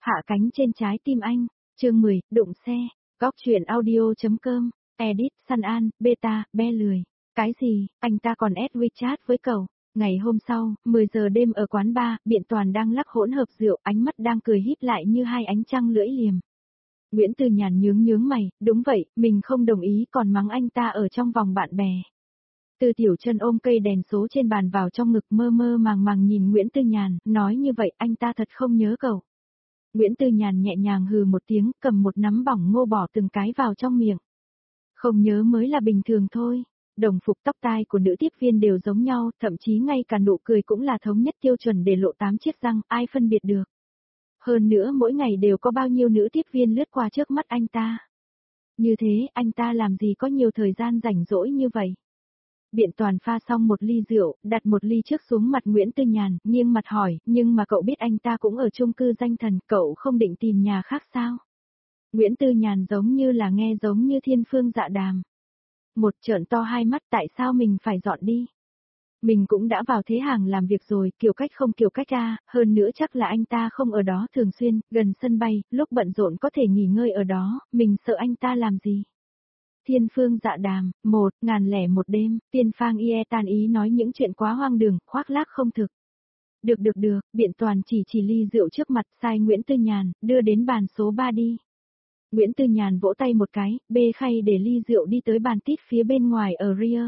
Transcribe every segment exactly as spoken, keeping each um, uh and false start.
Hạ cánh trên trái tim anh, chương mười, đụng xe, góc truyện audio.com, edit, Sun An, beta, be lười. Cái gì, anh ta còn add WeChat với cậu. Ngày hôm sau, mười giờ đêm ở quán bar, Biện Toàn đang lắc hỗn hợp rượu, ánh mắt đang cười híp lại như hai ánh trăng lưỡi liềm. Nguyễn Tư Nhàn nhướng nhướng mày, đúng vậy, mình không đồng ý còn mắng anh ta ở trong vòng bạn bè. Tư Tiểu Chân ôm cây đèn số trên bàn vào trong ngực mơ mơ màng màng nhìn Nguyễn Tư Nhàn, nói như vậy anh ta thật không nhớ cậu. Nguyễn Tư Nhàn nhẹ nhàng hừ một tiếng, cầm một nắm bỏng ngô bỏ từng cái vào trong miệng. Không nhớ mới là bình thường thôi. Đồng phục tóc tai của nữ tiếp viên đều giống nhau, thậm chí ngay cả nụ cười cũng là thống nhất tiêu chuẩn để lộ tám chiếc răng, ai phân biệt được. Hơn nữa mỗi ngày đều có bao nhiêu nữ tiếp viên lướt qua trước mắt anh ta. Như thế, anh ta làm gì có nhiều thời gian rảnh rỗi như vậy. Biện Toàn pha xong một ly rượu, đặt một ly trước xuống mặt Nguyễn Tư Nhàn, nghiêng mặt hỏi, nhưng mà cậu biết anh ta cũng ở chung cư danh thần, cậu không định tìm nhà khác sao? Nguyễn Tư Nhàn giống như là nghe giống như thiên phương dạ đàm. Một trợn to hai mắt, tại sao mình phải dọn đi? Mình cũng đã vào thế hàng làm việc rồi, kiểu cách không kiểu cách a, hơn nữa chắc là anh ta không ở đó thường xuyên, gần sân bay, lúc bận rộn có thể nghỉ ngơi ở đó, mình sợ anh ta làm gì? Thiên phương dạ đàm, một, ngàn lẻ một đêm, Tiên Phang Ie tàn ý nói những chuyện quá hoang đường, khoác lác không thực. Được được được, Biện Toàn chỉ chỉ ly rượu trước mặt, sai Nguyễn Tư Nhàn, đưa đến bàn số ba đi. Nguyễn Tư Nhàn vỗ tay một cái, bê khay để ly rượu đi tới bàn tít phía bên ngoài ở rear.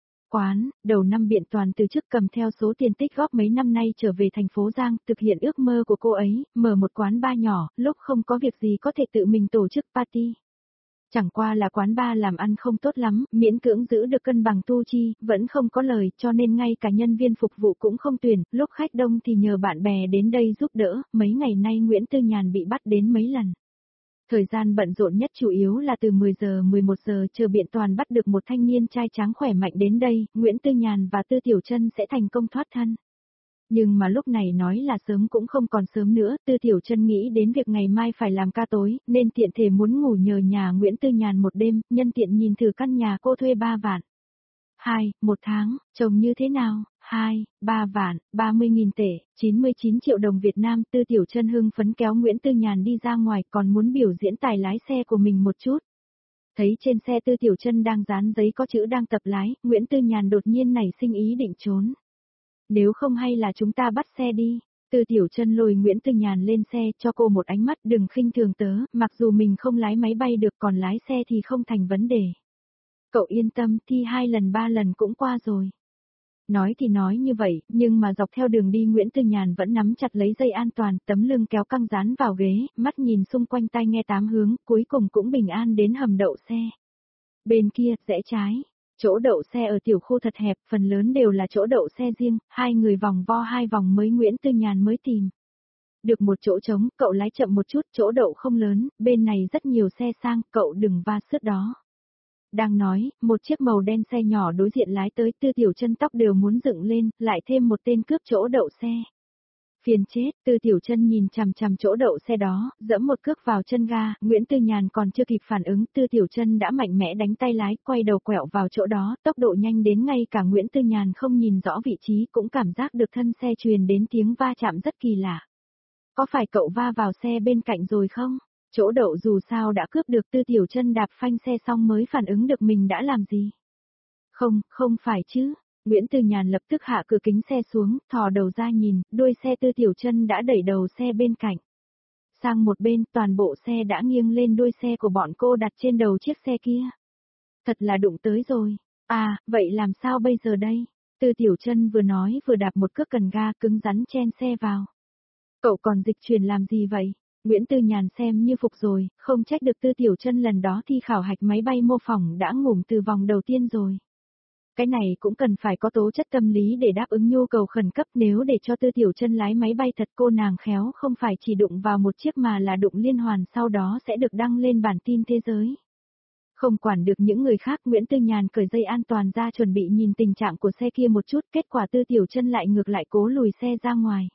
Quán, đầu năm Biện Toàn từ chức cầm theo số tiền tích góp mấy năm nay trở về thành phố Giang, thực hiện ước mơ của cô ấy, mở một quán bar nhỏ, lúc không có việc gì có thể tự mình tổ chức party. Chẳng qua là quán bar làm ăn không tốt lắm, miễn cưỡng giữ được cân bằng thu chi, vẫn không có lời, cho nên ngay cả nhân viên phục vụ cũng không tuyển, lúc khách đông thì nhờ bạn bè đến đây giúp đỡ, mấy ngày nay Nguyễn Tư Nhàn bị bắt đến mấy lần. Thời gian bận rộn nhất chủ yếu là từ mười giờ mười một giờ chờ Biện Toàn bắt được một thanh niên trai tráng khỏe mạnh đến đây, Nguyễn Tư Nhàn và Tư Tiểu Chân sẽ thành công thoát thân. Nhưng mà lúc này nói là sớm cũng không còn sớm nữa, Tư Tiểu Chân nghĩ đến việc ngày mai phải làm ca tối, nên tiện thể muốn ngủ nhờ nhà Nguyễn Tư Nhàn một đêm, nhân tiện nhìn thử căn nhà cô thuê ba vạn. Hai, một tháng, trông như thế nào? Hai, ba vạn, ba mươi nghìn tệ, chín mươi chín triệu đồng Việt Nam. Tư Tiểu Chân hưng phấn kéo Nguyễn Tư Nhàn đi ra ngoài, còn muốn biểu diễn tài lái xe của mình một chút. Thấy trên xe Tư Tiểu Chân đang dán giấy có chữ đang tập lái, Nguyễn Tư Nhàn đột nhiên nảy sinh ý định trốn. Nếu không hay là chúng ta bắt xe đi. Tư Tiểu Chân lôi Nguyễn Tư Nhàn lên xe, cho cô một ánh mắt, đừng khinh thường tớ, mặc dù mình không lái máy bay được còn lái xe thì không thành vấn đề. Cậu yên tâm, thi hai lần ba lần cũng qua rồi. Nói thì nói như vậy, nhưng mà dọc theo đường đi Nguyễn Tư Nhàn vẫn nắm chặt lấy dây an toàn, tấm lưng kéo căng dán vào ghế, mắt nhìn xung quanh tai nghe tám hướng, cuối cùng cũng bình an đến hầm đậu xe. Bên kia, rẽ trái. Chỗ đậu xe ở tiểu khu thật hẹp, phần lớn đều là chỗ đậu xe riêng, hai người vòng vo hai vòng mới Nguyễn Tư Nhàn mới tìm. Được một chỗ trống, cậu lái chậm một chút, chỗ đậu không lớn, bên này rất nhiều xe sang, cậu đừng va sứt đó. Đang nói, một chiếc màu đen xe nhỏ đối diện lái tới, Tư Tiểu Chân tóc đều muốn dựng lên, lại thêm một tên cướp chỗ đậu xe. Phiền chết, Tư Tiểu Chân nhìn chằm chằm chỗ đậu xe đó, dẫm một cước vào chân ga, Nguyễn Tư Nhàn còn chưa kịp phản ứng, Tư Tiểu Chân đã mạnh mẽ đánh tay lái, quay đầu quẹo vào chỗ đó, tốc độ nhanh đến ngay cả Nguyễn Tư Nhàn không nhìn rõ vị trí cũng cảm giác được thân xe truyền đến tiếng va chạm rất kỳ lạ. Có phải cậu va vào xe bên cạnh rồi không? Chỗ đậu dù sao đã cướp được, Tư Tiểu Chân đạp phanh xe xong mới phản ứng được mình đã làm gì. Không, không phải chứ. Nguyễn Tư Nhàn lập tức hạ cửa kính xe xuống, thò đầu ra nhìn, đuôi xe Tư Tiểu Chân đã đẩy đầu xe bên cạnh. Sang một bên, toàn bộ xe đã nghiêng lên, đuôi xe của bọn cô đặt trên đầu chiếc xe kia. Thật là đụng tới rồi. À, vậy làm sao bây giờ đây? Tư Tiểu Chân vừa nói vừa đạp một cước cần ga cứng rắn chen xe vào. Cậu còn dịch chuyển làm gì vậy? Nguyễn Tư Nhàn xem như phục rồi, không trách được Tư Tiểu Chân lần đó thi khảo hạch máy bay mô phỏng đã ngủm từ vòng đầu tiên rồi. Cái này cũng cần phải có tố chất tâm lý để đáp ứng nhu cầu khẩn cấp, nếu để cho Tư Tiểu Chân lái máy bay thật cô nàng khéo không phải chỉ đụng vào một chiếc mà là đụng liên hoàn, sau đó sẽ được đăng lên bản tin thế giới. Không quản được những người khác, Nguyễn Tư Nhàn cởi dây an toàn ra chuẩn bị nhìn tình trạng của xe kia một chút, kết quả Tư Tiểu Chân lại ngược lại cố lùi xe ra ngoài.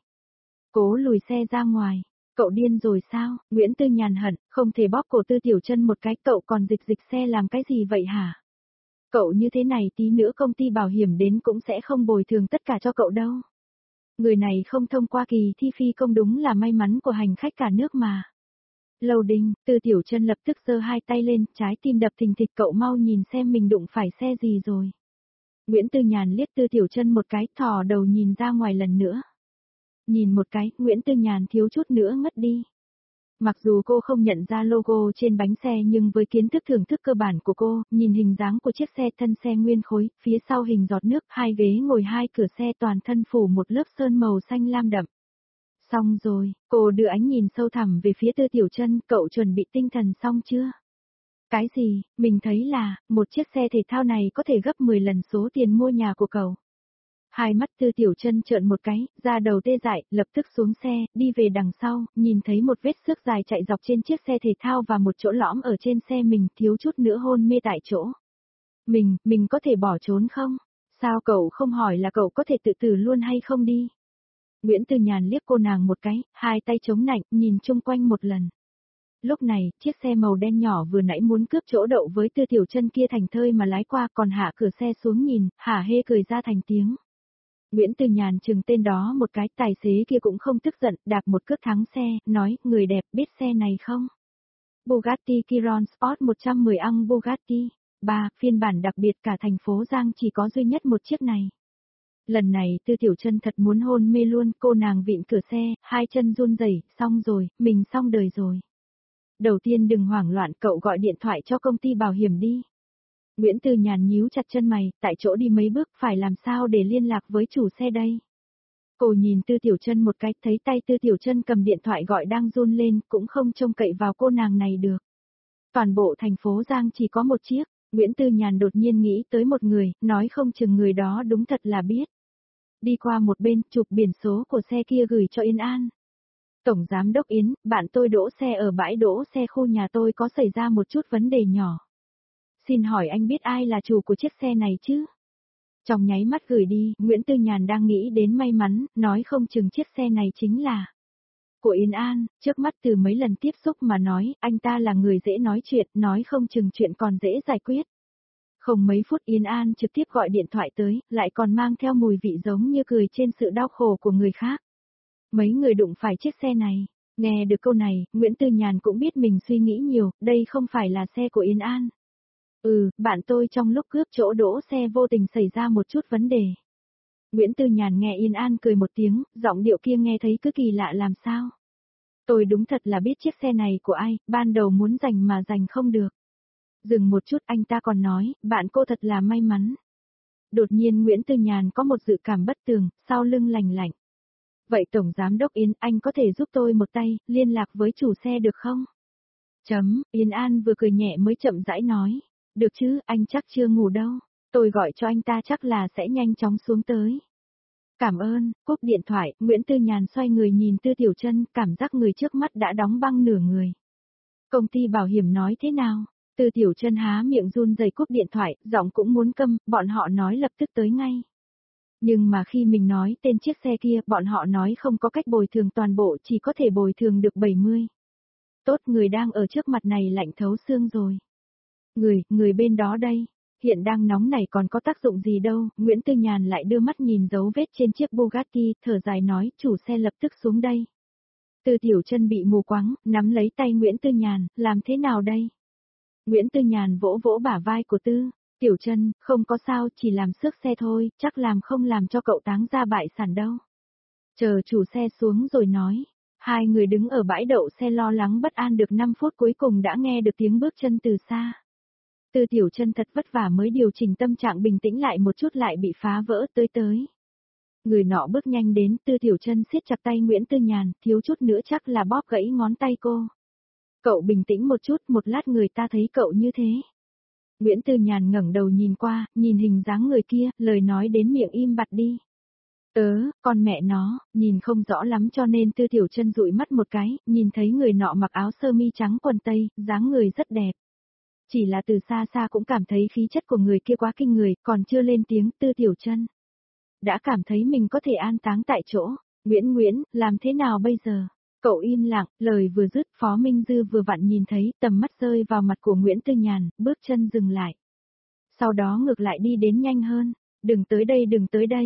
Cố lùi xe ra ngoài. Cậu điên rồi sao? Nguyễn Tư Nhàn hận, không thể bóp cổ Tư Tiểu Chân một cái, cậu còn dịch dịch xe làm cái gì vậy hả? Cậu như thế này tí nữa công ty bảo hiểm đến cũng sẽ không bồi thường tất cả cho cậu đâu. Người này không thông qua kỳ thi phi công đúng là may mắn của hành khách cả nước mà. Loading, Tư Tiểu Chân lập tức giơ hai tay lên, trái tim đập thình thịch, cậu mau nhìn xem mình đụng phải xe gì rồi. Nguyễn Tư Nhàn liếc Tư Tiểu Chân một cái, thò đầu nhìn ra ngoài lần nữa. Nhìn một cái, Nguyễn Tư Nhàn thiếu chút nữa ngất đi. Mặc dù cô không nhận ra logo trên bánh xe nhưng với kiến thức thưởng thức cơ bản của cô, nhìn hình dáng của chiếc xe thân xe nguyên khối, phía sau hình giọt nước, hai ghế ngồi hai cửa xe toàn thân phủ một lớp sơn màu xanh lam đậm. Xong rồi, cô đưa ánh nhìn sâu thẳm về phía Tư Tiểu Chân, cậu chuẩn bị tinh thần xong chưa? Cái gì, mình thấy là, một chiếc xe thể thao này có thể gấp mười lần số tiền mua nhà của cậu. Hai mắt Tư Tiểu Chân trợn một cái, da đầu tê dại, lập tức xuống xe, đi về đằng sau, nhìn thấy một vết xước dài chạy dọc trên chiếc xe thể thao và một chỗ lõm ở trên xe mình, thiếu chút nữa hôn mê tại chỗ. Mình, mình có thể bỏ trốn không? Sao cậu không hỏi là cậu có thể tự tử luôn hay không đi? Nguyễn Tư Nhàn liếc cô nàng một cái, hai tay chống nạnh, nhìn chung quanh một lần. Lúc này, chiếc xe màu đen nhỏ vừa nãy muốn cướp chỗ đậu với Tư Tiểu Chân kia thành thơi mà lái qua, còn hạ cửa xe xuống nhìn, hả hê cười ra thành tiếng. Nguyễn Tư Nhàn chừng tên đó một cái, tài xế kia cũng không tức giận, đạp một cước thắng xe, nói, người đẹp biết xe này không? Bugatti Chiron Sport một trăm mười ăng Bugatti. ba, phiên bản đặc biệt cả thành phố Giang chỉ có duy nhất một chiếc này. Lần này Tư Tiểu Chân thật muốn hôn mê luôn, cô nàng vịn cửa xe, hai chân run rẩy, xong rồi, mình xong đời rồi. Đầu tiên đừng hoảng loạn, cậu gọi điện thoại cho công ty bảo hiểm đi. Nguyễn Tư Nhàn nhíu chặt chân mày, tại chỗ đi mấy bước, phải làm sao để liên lạc với chủ xe đây? Cô nhìn Tư Tiểu Chân một cái, thấy tay Tư Tiểu Chân cầm điện thoại gọi đang run lên, cũng không trông cậy vào cô nàng này được. Toàn bộ thành phố Giang chỉ có một chiếc, Nguyễn Tư Nhàn đột nhiên nghĩ tới một người, nói không chừng người đó đúng thật là biết. Đi qua một bên, chụp biển số của xe kia gửi cho Yên An. Tổng Giám đốc Yến, bạn tôi đỗ xe ở bãi đỗ xe khu nhà tôi có xảy ra một chút vấn đề nhỏ. Xin hỏi anh biết ai là chủ của chiếc xe này chứ? Trong nháy mắt gửi đi, Nguyễn Tư Nhàn đang nghĩ đến may mắn, nói không chừng chiếc xe này chính là của Yên An, trước mắt từ mấy lần tiếp xúc mà nói, anh ta là người dễ nói chuyện, nói không chừng chuyện còn dễ giải quyết. Không mấy phút Yên An trực tiếp gọi điện thoại tới, lại còn mang theo mùi vị giống như cười trên sự đau khổ của người khác. Mấy người đụng phải chiếc xe này, nghe được câu này, Nguyễn Tư Nhàn cũng biết mình suy nghĩ nhiều, đây không phải là xe của Yên An. Ừ, bạn tôi trong lúc cướp chỗ đỗ xe vô tình xảy ra một chút vấn đề. Nguyễn Tư Nhàn nghe Yên An cười một tiếng, giọng điệu kia nghe thấy cứ kỳ lạ làm sao. Tôi đúng thật là biết chiếc xe này của ai, ban đầu muốn giành mà giành không được. Dừng một chút anh ta còn nói, bạn cô thật là may mắn. Đột nhiên Nguyễn Tư Nhàn có một dự cảm bất tường, sau lưng lành lạnh. Vậy Tổng Giám đốc Yến, anh có thể giúp tôi một tay, liên lạc với chủ xe được không? Chấm, Yên An vừa cười nhẹ mới chậm rãi nói. Được chứ, anh chắc chưa ngủ đâu. Tôi gọi cho anh ta chắc là sẽ nhanh chóng xuống tới. Cảm ơn, cúp điện thoại, Nguyễn Tư Nhàn xoay người nhìn Tư Tiểu Chân, cảm giác người trước mắt đã đóng băng nửa người. Công ty bảo hiểm nói thế nào? Tư Tiểu Chân há miệng run rẩy cúp điện thoại, giọng cũng muốn câm, bọn họ nói lập tức tới ngay. Nhưng mà khi mình nói tên chiếc xe kia, bọn họ nói không có cách bồi thường toàn bộ, chỉ có thể bồi thường được bảy mươi. Tốt, người đang ở trước mặt này lạnh thấu xương rồi. Người, người bên đó đây, hiện đang nóng này còn có tác dụng gì đâu, Nguyễn Tư Nhàn lại đưa mắt nhìn dấu vết trên chiếc Bugatti, thở dài nói, chủ xe lập tức xuống đây. Tư Tiểu Chân bị mù quáng, nắm lấy tay Nguyễn Tư Nhàn, làm thế nào đây? Nguyễn Tư Nhàn vỗ vỗ bả vai của Tư Tiểu Chân, không có sao, chỉ làm xước xe thôi, chắc làm không làm cho cậu táng ra bại sản đâu. Chờ chủ xe xuống rồi nói. Hai người đứng ở bãi đậu xe lo lắng bất an được năm phút cuối cùng đã nghe được tiếng bước chân từ xa. Tư Tiểu Chân thật vất vả mới điều chỉnh tâm trạng bình tĩnh lại một chút lại bị phá vỡ tới tới. Người nọ bước nhanh đến, Tư Tiểu Chân siết chặt tay Nguyễn Tư Nhàn, thiếu chút nữa chắc là bóp gãy ngón tay cô. Cậu bình tĩnh một chút, một lát người ta thấy cậu như thế. Nguyễn Tư Nhàn ngẩng đầu nhìn qua, nhìn hình dáng người kia, lời nói đến miệng im bặt đi. Tớ, con mẹ nó, nhìn không rõ lắm cho nên Tư Tiểu Chân dụi mắt một cái, nhìn thấy người nọ mặc áo sơ mi trắng quần tây, dáng người rất đẹp. Chỉ là từ xa xa cũng cảm thấy khí chất của người kia quá kinh người, còn chưa lên tiếng Tư Tiểu Chân đã cảm thấy mình có thể an táng tại chỗ. Nguyễn Nguyễn, làm thế nào bây giờ? Cậu im lặng, lời vừa dứt, Phó Minh Dư vừa vặn nhìn thấy, tầm mắt rơi vào mặt của Nguyễn Tư Nhàn, bước chân dừng lại. Sau đó ngược lại đi đến nhanh hơn. Đừng tới đây, đừng tới đây.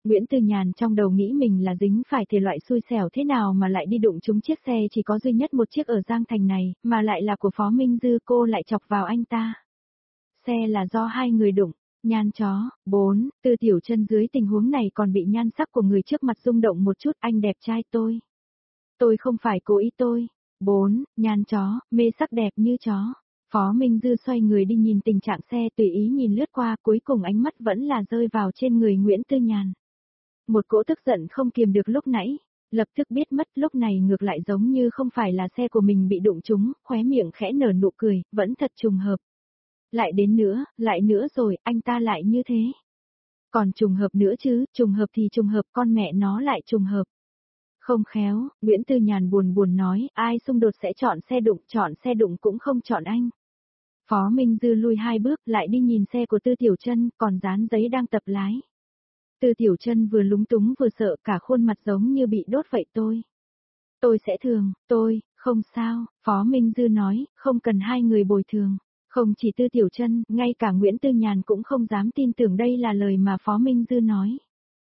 Nguyễn Tư Nhàn trong đầu nghĩ mình là dính phải thể loại xui xẻo thế nào mà lại đi đụng trúng chiếc xe chỉ có duy nhất một chiếc ở Giang Thành này, mà lại là của Phó Minh Dư, cô lại chọc vào anh ta. Xe là do hai người đụng. Nhan chó. Bốn. Tư Tiểu Chân dưới tình huống này còn bị nhan sắc của người trước mặt rung động một chút, anh đẹp trai tôi. Tôi không phải cố ý tôi. Bốn. Nhan chó, mê sắc đẹp như chó. Phó Minh Dư xoay người đi nhìn tình trạng xe, tùy ý nhìn lướt qua, cuối cùng ánh mắt vẫn là rơi vào trên người Nguyễn Tư Nhàn. Một cỗ tức giận không kiềm được lúc nãy, lập tức biết mất, lúc này ngược lại giống như không phải là xe của mình bị đụng trúng, khóe miệng khẽ nở nụ cười, vẫn thật trùng hợp. Lại đến nữa, lại nữa rồi, anh ta lại như thế. Còn trùng hợp nữa chứ, trùng hợp thì trùng hợp, con mẹ nó lại trùng hợp. Không khéo, Nguyễn Tư Nhàn buồn buồn nói, ai xung đột sẽ chọn xe đụng, chọn xe đụng cũng không chọn anh. Phó Minh Dư lui hai bước lại đi nhìn xe của Tư Tiểu Chân, còn dán giấy đang tập lái. Tư Tiểu Chân vừa lúng túng vừa sợ, cả khuôn mặt giống như bị đốt vậy. Tôi. Tôi sẽ thường, tôi, không sao, Phó Minh Dư nói, không cần hai người bồi thường. Không chỉ Tư Tiểu Chân, ngay cả Nguyễn Tư Nhàn cũng không dám tin tưởng đây là lời mà Phó Minh Dư nói.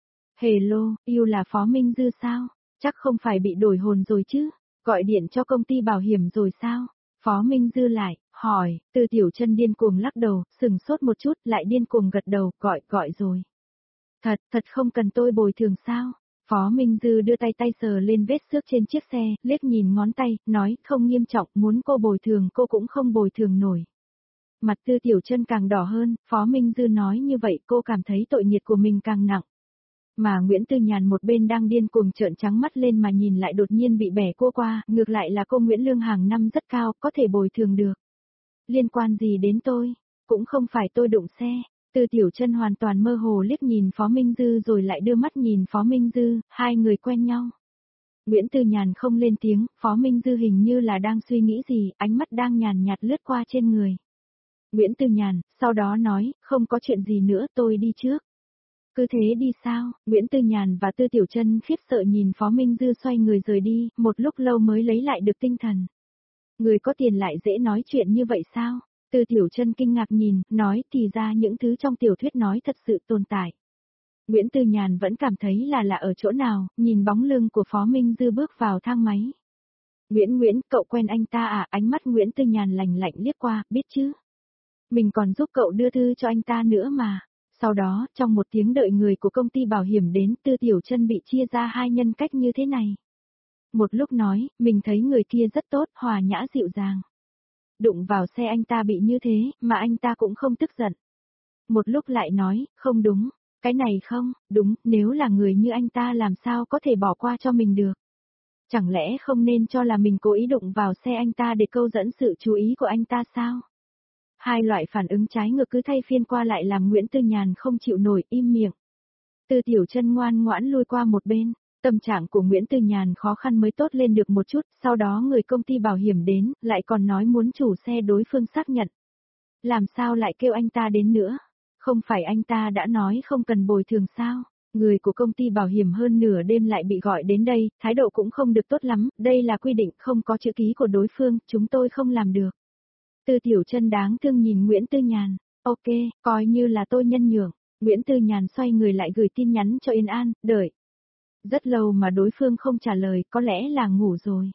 Hello, yêu là Phó Minh Dư sao? Chắc không phải bị đổi hồn rồi chứ? Gọi điện cho công ty bảo hiểm rồi sao? Phó Minh Dư lại, hỏi, Tư Tiểu Chân điên cuồng lắc đầu, sừng sốt một chút, lại điên cuồng gật đầu, gọi, gọi rồi. Thật, thật không cần tôi bồi thường sao? Phó Minh Dư đưa tay tay sờ lên vết xước trên chiếc xe, liếc nhìn ngón tay, nói, không nghiêm trọng, muốn cô bồi thường cô cũng không bồi thường nổi. Mặt Tư Tiểu Chân càng đỏ hơn, Phó Minh Dư nói như vậy cô cảm thấy tội nghiệp của mình càng nặng. Mà Nguyễn Tư Nhàn một bên đang điên cuồng trợn trắng mắt lên mà nhìn lại đột nhiên bị bẻ cua qua, ngược lại là cô Nguyễn lương hàng năm rất cao, có thể bồi thường được. Liên quan gì đến tôi? Cũng không phải tôi đụng xe. Tư Tiểu Chân hoàn toàn mơ hồ liếc nhìn Phó Minh Dư rồi lại đưa mắt nhìn Phó Minh Dư, hai người quen nhau. Nguyễn Tư Nhàn không lên tiếng, Phó Minh Dư hình như là đang suy nghĩ gì, ánh mắt đang nhàn nhạt lướt qua trên người. Nguyễn Tư Nhàn, sau đó nói, không có chuyện gì nữa, tôi đi trước. Cứ thế đi sao? Nguyễn Tư Nhàn và Tư Tiểu Chân khiếp sợ nhìn Phó Minh Dư xoay người rời đi, một lúc lâu mới lấy lại được tinh thần. Người có tiền lại dễ nói chuyện như vậy sao? Tư Tiểu Chân kinh ngạc nhìn, nói thì ra những thứ trong tiểu thuyết nói thật sự tồn tại. Nguyễn Tư Nhàn vẫn cảm thấy là lạ ở chỗ nào, nhìn bóng lưng của Phó Minh Dư bước vào thang máy. Nguyễn Nguyễn, cậu quen anh ta à? Ánh mắt Nguyễn Tư Nhàn lạnh lạnh liếc qua, biết chứ? Mình còn giúp cậu đưa thư cho anh ta nữa mà. Sau đó, trong một tiếng đợi người của công ty bảo hiểm đến, Tư Tiểu Chân bị chia ra hai nhân cách như thế này. Một lúc nói, mình thấy người kia rất tốt, hòa nhã dịu dàng. Đụng vào xe anh ta bị như thế, mà anh ta cũng không tức giận. Một lúc lại nói, không đúng, cái này không, đúng, nếu là người như anh ta làm sao có thể bỏ qua cho mình được. Chẳng lẽ không nên cho là mình cố ý đụng vào xe anh ta để câu dẫn sự chú ý của anh ta sao? Hai loại phản ứng trái ngược cứ thay phiên qua lại làm Nguyễn Tư Nhàn không chịu nổi, im miệng. Tư Tiểu Chân ngoan ngoãn lui qua một bên, tâm trạng của Nguyễn Tư Nhàn khó khăn mới tốt lên được một chút, sau đó người công ty bảo hiểm đến, lại còn nói muốn chủ xe đối phương xác nhận. Làm sao lại kêu anh ta đến nữa? Không phải anh ta đã nói không cần bồi thường sao? Người của công ty bảo hiểm hơn nửa đêm lại bị gọi đến đây, thái độ cũng không được tốt lắm, đây là quy định không có chữ ký của đối phương, chúng tôi không làm được. Tư Tiểu Chân đáng thương nhìn Nguyễn Tư Nhàn, ok, coi như là tôi nhân nhượng. Nguyễn Tư Nhàn xoay người lại gửi tin nhắn cho Yên An, đợi. Rất lâu mà đối phương không trả lời, có lẽ là ngủ rồi.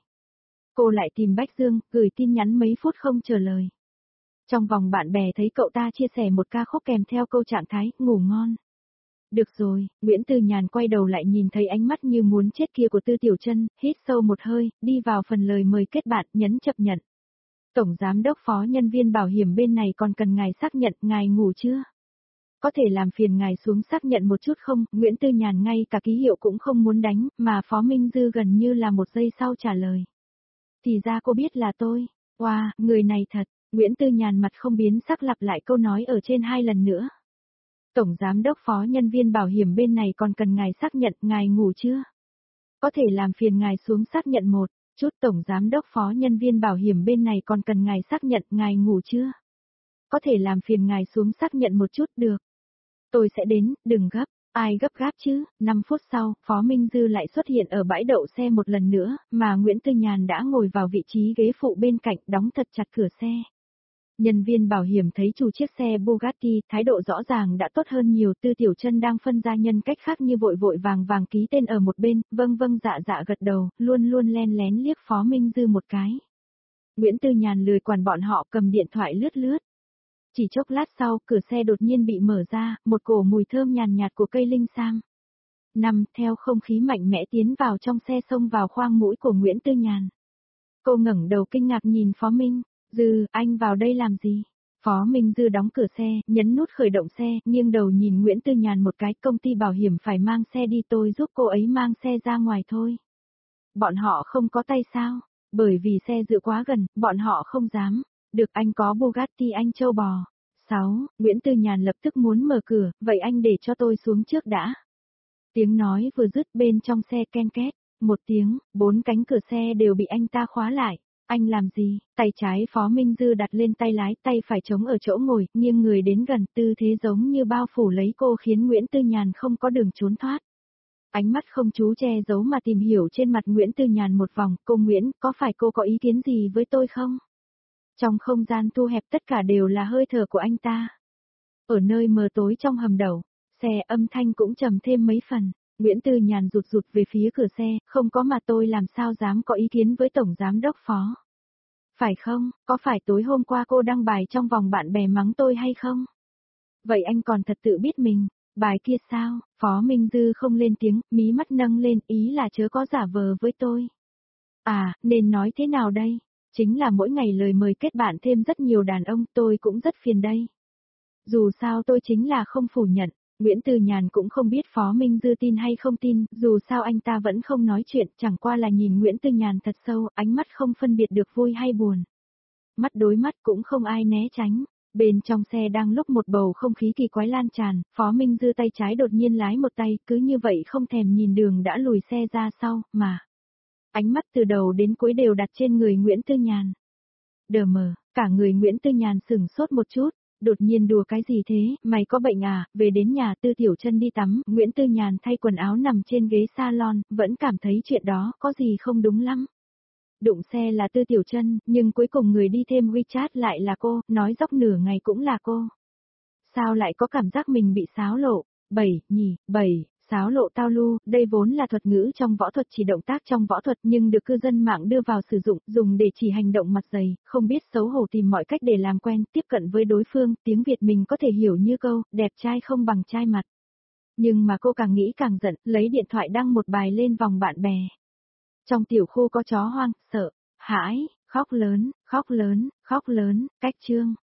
Cô lại tìm Bách Dương, gửi tin nhắn mấy phút không trả lời. Trong vòng bạn bè thấy cậu ta chia sẻ một ca khúc kèm theo câu trạng thái, ngủ ngon. Được rồi, Nguyễn Tư Nhàn quay đầu lại nhìn thấy ánh mắt như muốn chết kia của Tư Tiểu Chân, hít sâu một hơi, đi vào phần lời mời kết bạn, nhấn chấp nhận. Tổng giám đốc phó nhân viên bảo hiểm bên này còn cần ngài xác nhận, ngài ngủ chưa? Có thể làm phiền ngài xuống xác nhận một chút không? Nguyễn Tư Nhàn ngay cả ký hiệu cũng không muốn đánh, mà Phó Minh Dư gần như là một giây sau trả lời. Thì ra cô biết là tôi. Wow, người này thật. Nguyễn Tư Nhàn mặt không biến sắc lặp lại câu nói ở trên hai lần nữa. Tổng giám đốc phó nhân viên bảo hiểm bên này còn cần ngài xác nhận, ngài ngủ chưa? Có thể làm phiền ngài xuống xác nhận một chút. Tổng giám đốc phó nhân viên bảo hiểm bên này còn cần ngài xác nhận, ngài ngủ chưa? Có thể làm phiền ngài xuống xác nhận một chút, được. Tôi sẽ đến, đừng gấp. Ai gấp gáp chứ? năm phút sau, Phó Minh Dư lại xuất hiện ở bãi đậu xe một lần nữa, mà Nguyễn Tư Nhàn đã ngồi vào vị trí ghế phụ bên cạnh, đóng thật chặt cửa xe. Nhân viên bảo hiểm thấy chủ chiếc xe Bugatti, thái độ rõ ràng đã tốt hơn nhiều. Tư Tiểu Chân đang phân ra nhân cách khác như vội vội vàng vàng ký tên ở một bên, vâng vâng dạ dạ gật đầu, luôn luôn len lén liếc Phó Minh Dư một cái. Nguyễn Tư Nhàn lười quản bọn họ, cầm điện thoại lướt lướt. Chỉ chốc lát sau, cửa xe đột nhiên bị mở ra, một cổ mùi thơm nhàn nhạt của cây linh sam. Nằm theo không khí mạnh mẽ tiến vào trong xe, xông vào khoang mũi của Nguyễn Tư Nhàn. Cô ngẩng đầu kinh ngạc nhìn Phó Minh Dư, anh vào đây làm gì? Phó Minh Dư đóng cửa xe, nhấn nút khởi động xe, nghiêng đầu nhìn Nguyễn Tư Nhàn một cái, công ty bảo hiểm phải mang xe đi, tôi giúp cô ấy mang xe ra ngoài thôi. Bọn họ không có tay sao? Bởi vì xe dựa quá gần, bọn họ không dám. Được, anh có Bugatti anh châu bò. sáu. Nguyễn Tư Nhàn lập tức muốn mở cửa, vậy anh để cho tôi xuống trước đã. Tiếng nói vừa dứt, bên trong xe ken két, một tiếng, bốn cánh cửa xe đều bị anh ta khóa lại. Anh làm gì? Tay trái Phó Minh Dư đặt lên tay lái, tay phải chống ở chỗ ngồi, nghiêng người đến gần, tư thế giống như bao phủ lấy cô khiến Nguyễn Tư Nhàn không có đường trốn thoát. Ánh mắt không chú che giấu mà tìm hiểu trên mặt Nguyễn Tư Nhàn một vòng, cô Nguyễn, có phải cô có ý kiến gì với tôi không? Trong không gian thu hẹp tất cả đều là hơi thở của anh ta. Ở nơi mờ tối trong hầm đầu, xe âm thanh cũng trầm thêm mấy phần. Nguyễn Tư Nhàn rụt rụt về phía cửa xe, không có mà tôi làm sao dám có ý kiến với Tổng Giám Đốc Phó. Phải không, có phải tối hôm qua cô đăng bài trong vòng bạn bè mắng tôi hay không? Vậy anh còn thật tự biết mình, bài kia sao? Phó Minh Dư không lên tiếng, mí mắt nâng lên, ý là chớ có giả vờ với tôi. À, nên nói thế nào đây? Chính là mỗi ngày lời mời kết bạn thêm rất nhiều đàn ông, tôi cũng rất phiền đây. Dù sao tôi chính là không phủ nhận. Nguyễn Tư Nhàn cũng không biết Phó Minh Dư tin hay không tin, dù sao anh ta vẫn không nói chuyện, chẳng qua là nhìn Nguyễn Tư Nhàn thật sâu, ánh mắt không phân biệt được vui hay buồn. Mắt đối mắt cũng không ai né tránh. Bên trong xe đang lúc một bầu không khí kỳ quái lan tràn, Phó Minh Dư tay trái đột nhiên lái một tay, cứ như vậy không thèm nhìn đường đã lùi xe ra sau, mà. Ánh mắt từ đầu đến cuối đều đặt trên người Nguyễn Tư Nhàn. Đờ mờ, cả người Nguyễn Tư Nhàn sửng sốt một chút. Đột nhiên đùa cái gì thế, mày có bệnh à? Về đến nhà, Tư Tiểu Chân đi tắm, Nguyễn Tư Nhàn thay quần áo nằm trên ghế salon, vẫn cảm thấy chuyện đó có gì không đúng lắm. Đụng xe là Tư Tiểu Chân, nhưng cuối cùng người đi thêm WeChat lại là cô, nói dóc nửa ngày cũng là cô. Sao lại có cảm giác mình bị xáo lộ? Bảy, nhỉ, bảy. Xáo lộ tao lu, đây vốn là thuật ngữ trong võ thuật, chỉ động tác trong võ thuật nhưng được cư dân mạng đưa vào sử dụng, dùng để chỉ hành động mặt dày, không biết xấu hổ tìm mọi cách để làm quen, tiếp cận với đối phương, tiếng Việt mình có thể hiểu như câu, đẹp trai không bằng trai mặt. Nhưng mà cô càng nghĩ càng giận, lấy điện thoại đăng một bài lên vòng bạn bè. Trong tiểu khu có chó hoang, sợ, hãi, khóc lớn, khóc lớn, khóc lớn, cách chương.